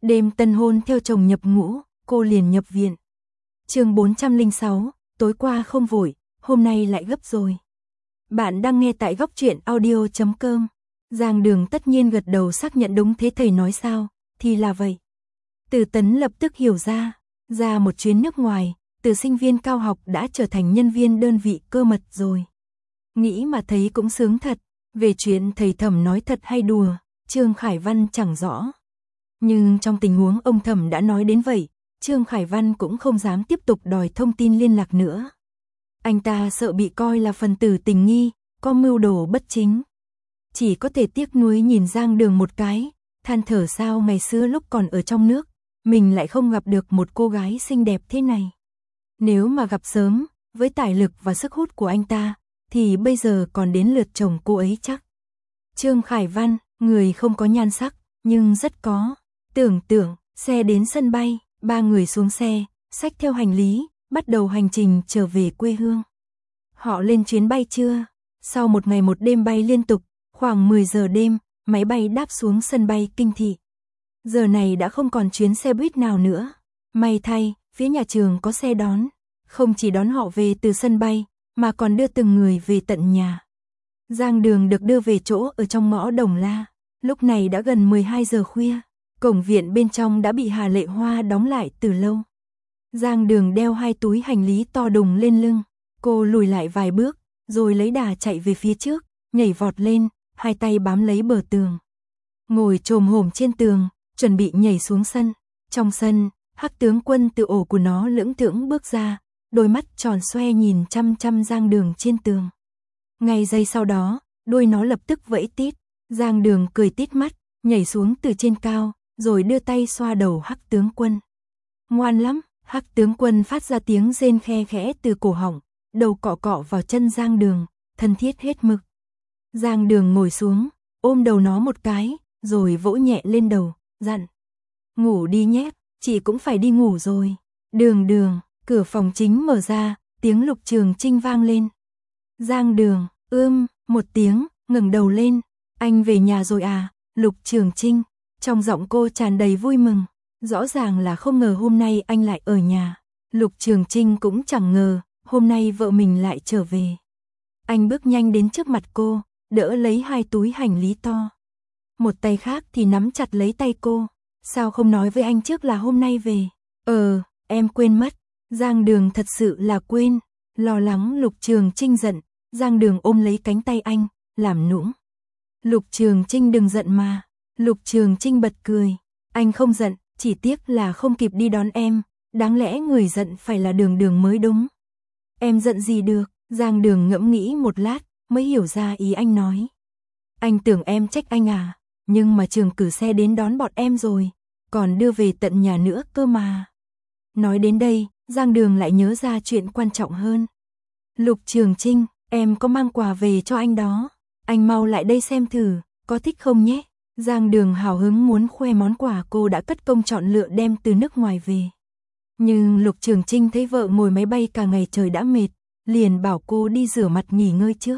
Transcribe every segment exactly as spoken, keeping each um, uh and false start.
Đêm tân hôn theo chồng nhập ngũ, cô liền nhập viện. Chương bốn trăm lẻ sáu, tối qua không vội, hôm nay lại gấp rồi. Bạn đang nghe tại góc truyện audio chấm com. Giang Đường tất nhiên gật đầu xác nhận đúng thế, thầy nói sao, thì là vậy. Từ Tấn lập tức hiểu ra, ra một chuyến nước ngoài, từ sinh viên cao học đã trở thành nhân viên đơn vị cơ mật rồi. Nghĩ mà thấy cũng sướng thật, về chuyện thầy Thẩm nói thật hay đùa, Trương Khải Văn chẳng rõ. Nhưng trong tình huống ông Thẩm đã nói đến vậy, Trương Khải Văn cũng không dám tiếp tục đòi thông tin liên lạc nữa. Anh ta sợ bị coi là phần tử tình nghi, có mưu đồ bất chính. Chỉ có thể tiếc nuối nhìn Giang Đường một cái, than thở sao ngày xưa lúc còn ở trong nước, mình lại không gặp được một cô gái xinh đẹp thế này. Nếu mà gặp sớm, với tài lực và sức hút của anh ta, thì bây giờ còn đến lượt chồng cô ấy chắc. Trương Khải Văn, người không có nhan sắc, nhưng rất có. Tưởng tượng, xe đến sân bay, ba người xuống xe, xách theo hành lý, bắt đầu hành trình trở về quê hương. Họ lên chuyến bay trưa, sau một ngày một đêm bay liên tục, khoảng mười giờ đêm, máy bay đáp xuống sân bay Kinh Thị. Giờ này đã không còn chuyến xe buýt nào nữa. May thay, phía nhà trường có xe đón, không chỉ đón họ về từ sân bay, mà còn đưa từng người về tận nhà. Giang Đường được đưa về chỗ ở trong ngõ Đồng La. Lúc này đã gần mười hai giờ khuya, cổng viện bên trong đã bị Hà Lệ Hoa đóng lại từ lâu. Giang Đường đeo hai túi hành lý to đùng lên lưng, cô lùi lại vài bước, rồi lấy đà chạy về phía trước, nhảy vọt lên, hai tay bám lấy bờ tường. Ngồi chồm hổm trên tường, chuẩn bị nhảy xuống sân. Trong sân, Hắc Tướng Quân từ ổ của nó lững thững bước ra, đôi mắt tròn xoe nhìn chăm chăm Giang Đường trên tường. Ngay giây sau đó, đuôi nó lập tức vẫy tít, Giang Đường cười tít mắt, nhảy xuống từ trên cao, rồi đưa tay xoa đầu Hắc Tướng Quân. Ngoan lắm, Hắc Tướng Quân phát ra tiếng rên khe khẽ từ cổ họng, đầu cọ cọ vào chân Giang Đường, thân thiết hết mực. Giang Đường ngồi xuống, ôm đầu nó một cái, rồi vỗ nhẹ lên đầu, dặn: ngủ đi nhé, chị cũng phải đi ngủ rồi. Đường Đường, cửa phòng chính mở ra, tiếng Lục Trường Trinh vang lên. Giang Đường, ưm, một tiếng, ngẩng đầu lên. Anh về nhà rồi à, Lục Trường Trinh. Trong giọng cô tràn đầy vui mừng, rõ ràng là không ngờ hôm nay anh lại ở nhà. Lục Trường Trinh cũng chẳng ngờ, hôm nay vợ mình lại trở về. Anh bước nhanh đến trước mặt cô, đỡ lấy hai túi hành lý to. Một tay khác thì nắm chặt lấy tay cô. Sao không nói với anh trước là hôm nay về? Ờ, em quên mất. Giang Đường thật sự là quên. Lo lắng Lục Trường Trinh giận, Giang Đường ôm lấy cánh tay anh, làm nũng. Lục Trường Trinh đừng giận mà. Lục Trường Trinh bật cười. Anh không giận, chỉ tiếc là không kịp đi đón em. Đáng lẽ người giận phải là Đường Đường mới đúng. Em giận gì được? Giang Đường ngẫm nghĩ một lát, mới hiểu ra ý anh nói. Anh tưởng em trách anh à? Nhưng mà trường cử xe đến đón bọn em rồi, còn đưa về tận nhà nữa cơ mà. Nói đến đây, Giang Đường lại nhớ ra chuyện quan trọng hơn. Lục Trường Trinh, em có mang quà về cho anh đó. Anh mau lại đây xem thử, có thích không nhé? Giang Đường hào hứng muốn khoe món quà cô đã cất công chọn lựa đem từ nước ngoài về. Nhưng Lục Trường Trinh thấy vợ ngồi máy bay cả ngày trời đã mệt, liền bảo cô đi rửa mặt nghỉ ngơi trước.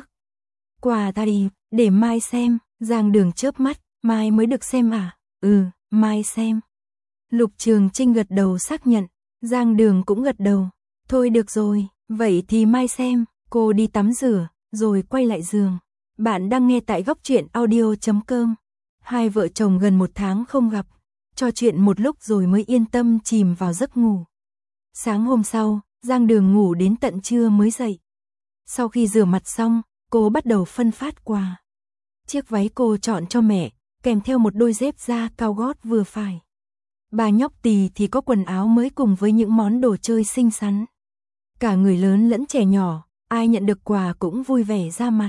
Quà ta đi, để mai xem. Giang Đường chớp mắt, mai mới được xem à? Ừ, mai xem. Lục Trường Trinh gật đầu xác nhận, Giang Đường cũng gật đầu. Thôi được rồi, vậy thì mai xem. Cô đi tắm rửa, rồi quay lại giường. Bạn đang nghe tại góc truyện audio chấm com. Hai vợ chồng gần một tháng không gặp, trò chuyện một lúc rồi mới yên tâm chìm vào giấc ngủ. Sáng hôm sau, Giang Đường ngủ đến tận trưa mới dậy. Sau khi rửa mặt xong, cô bắt đầu phân phát quà. Chiếc váy cô chọn cho mẹ, kèm theo một đôi dép da cao gót vừa phải. Bà nhóc Tì thì có quần áo mới cùng với những món đồ chơi xinh xắn. Cả người lớn lẫn trẻ nhỏ, ai nhận được quà cũng vui vẻ ra mặt.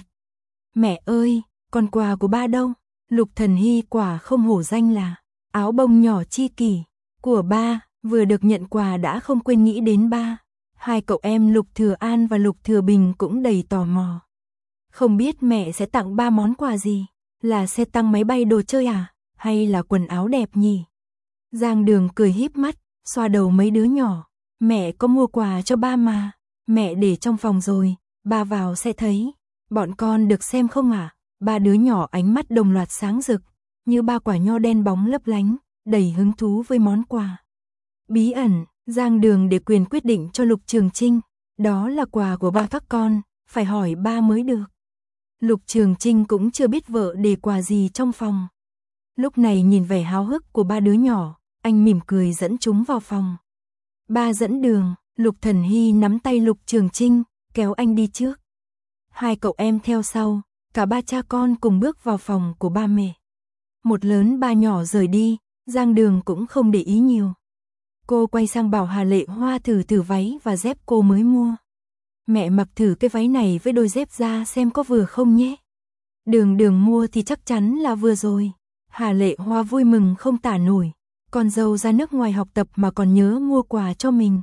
Mẹ ơi, còn quà của ba đâu? Lục Thần Hy quả không hổ danh là áo bông nhỏ chi kỷ của ba, vừa được nhận quà đã không quên nghĩ đến ba. Hai cậu em Lục Thừa An và Lục Thừa Bình cũng đầy tò mò. Không biết mẹ sẽ tặng ba món quà gì? Là xe tăng máy bay đồ chơi à? Hay là quần áo đẹp nhỉ? Giang Đường cười híp mắt, xoa đầu mấy đứa nhỏ. Mẹ có mua quà cho ba mà. Mẹ để trong phòng rồi, ba vào sẽ thấy. Bọn con được xem không ạ? À? Ba đứa nhỏ ánh mắt đồng loạt sáng rực, như ba quả nho đen bóng lấp lánh, đầy hứng thú với món quà. Bí ẩn, Giang Đường để quyền quyết định cho Lục Trường Chinh, đó là quà của ba các con, phải hỏi ba mới được. Lục Trường Chinh cũng chưa biết vợ để quà gì trong phòng. Lúc này nhìn vẻ háo hức của ba đứa nhỏ, anh mỉm cười dẫn chúng vào phòng. Ba dẫn đường, Lục Thần Hy nắm tay Lục Trường Chinh, kéo anh đi trước. Hai cậu em theo sau, cả ba cha con cùng bước vào phòng của ba mẹ. Một lớn ba nhỏ rời đi, Giang Đường cũng không để ý nhiều. Cô quay sang bảo Hà Lệ Hoa thử thử váy và dép cô mới mua. Mẹ mặc thử cái váy này với đôi dép ra xem có vừa không nhé. Đường Đường mua thì chắc chắn là vừa rồi. Hà Lệ Hoa vui mừng không tả nổi. Con dâu ra nước ngoài học tập mà còn nhớ mua quà cho mình.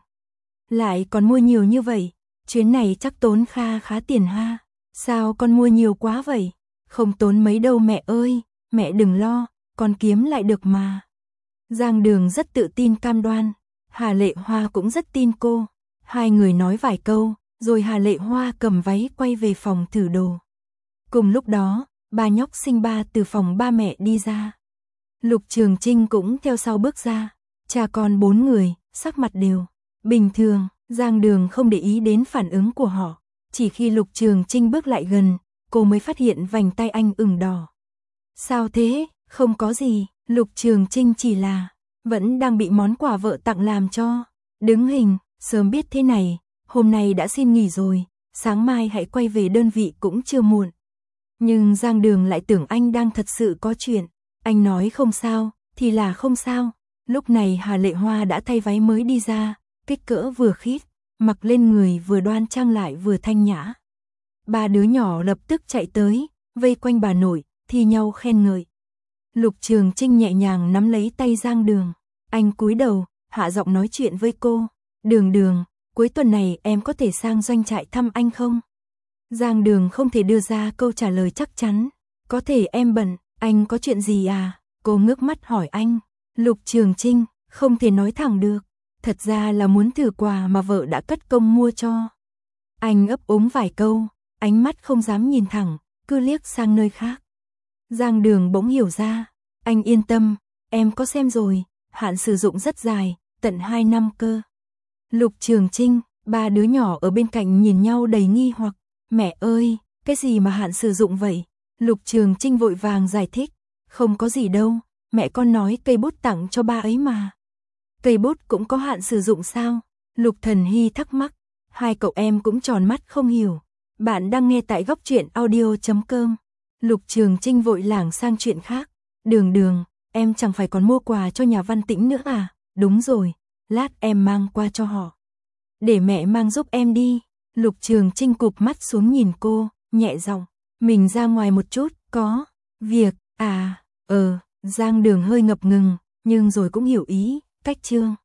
Lại còn mua nhiều như vậy. Chuyến này chắc tốn kha khá tiền ha. Sao con mua nhiều quá vậy? Không tốn mấy đâu mẹ ơi. Mẹ đừng lo, con kiếm lại được mà. Giang Đường rất tự tin cam đoan. Hà Lệ Hoa cũng rất tin cô. Hai người nói vài câu, rồi Hà Lệ Hoa cầm váy quay về phòng thử đồ. Cùng lúc đó, ba nhóc xinh ba từ phòng ba mẹ đi ra. Lục Trường Chinh cũng theo sau bước ra. Cha con bốn người, sắc mặt đều bình thường. Giang Đường không để ý đến phản ứng của họ. Chỉ khi Lục Trường Chinh bước lại gần, cô mới phát hiện vành tay anh ửng đỏ. Sao thế? Không có gì. Lục Trường Chinh chỉ là vẫn đang bị món quà vợ tặng làm cho đứng hình. Sớm biết thế này, hôm nay đã xin nghỉ rồi, sáng mai hãy quay về đơn vị cũng chưa muộn. Nhưng Giang Đường lại tưởng anh đang thật sự có chuyện. Anh nói không sao, thì là không sao. Lúc này Hà Lệ Hoa đã thay váy mới đi ra, kích cỡ vừa khít, mặc lên người vừa đoan trang lại vừa thanh nhã. Ba đứa nhỏ lập tức chạy tới, vây quanh bà nội, thi nhau khen ngợi. Lục Trường Chinh nhẹ nhàng nắm lấy tay Giang Đường. Anh cúi đầu, hạ giọng nói chuyện với cô. Đường Đường, cuối tuần này em có thể sang doanh trại thăm anh không? Giang Đường không thể đưa ra câu trả lời chắc chắn. Có thể em bận, anh có chuyện gì à? Cô ngước mắt hỏi anh. Lục Trường Chinh, không thể nói thẳng được. Thật ra là muốn thử quà mà vợ đã cất công mua cho. Anh ấp úng vài câu, ánh mắt không dám nhìn thẳng, cứ liếc sang nơi khác. Giang Đường bỗng hiểu ra. Anh yên tâm, em có xem rồi, hạn sử dụng rất dài, tận hai năm cơ. Lục Trường Chinh, ba đứa nhỏ ở bên cạnh nhìn nhau đầy nghi hoặc. Mẹ ơi, cái gì mà hạn sử dụng vậy? Lục Trường Chinh vội vàng giải thích. Không có gì đâu, mẹ con nói cây bút tặng cho ba ấy mà. Cây bút cũng có hạn sử dụng sao? Lục Thần Hy thắc mắc. Hai cậu em cũng tròn mắt không hiểu. Bạn đang nghe tại góc truyện audio chấm com. Lục Trường Chinh vội lảng sang chuyện khác. Đường Đường, em chẳng phải còn mua quà cho nhà Văn Tĩnh nữa à? Đúng rồi, lát em mang qua cho họ. Để mẹ mang giúp em đi. Lục Trường Chinh cụp mắt xuống nhìn cô, nhẹ giọng. Mình ra ngoài một chút, có việc, à, ờ, Giang Đường hơi ngập ngừng, nhưng rồi cũng hiểu ý, cách chương.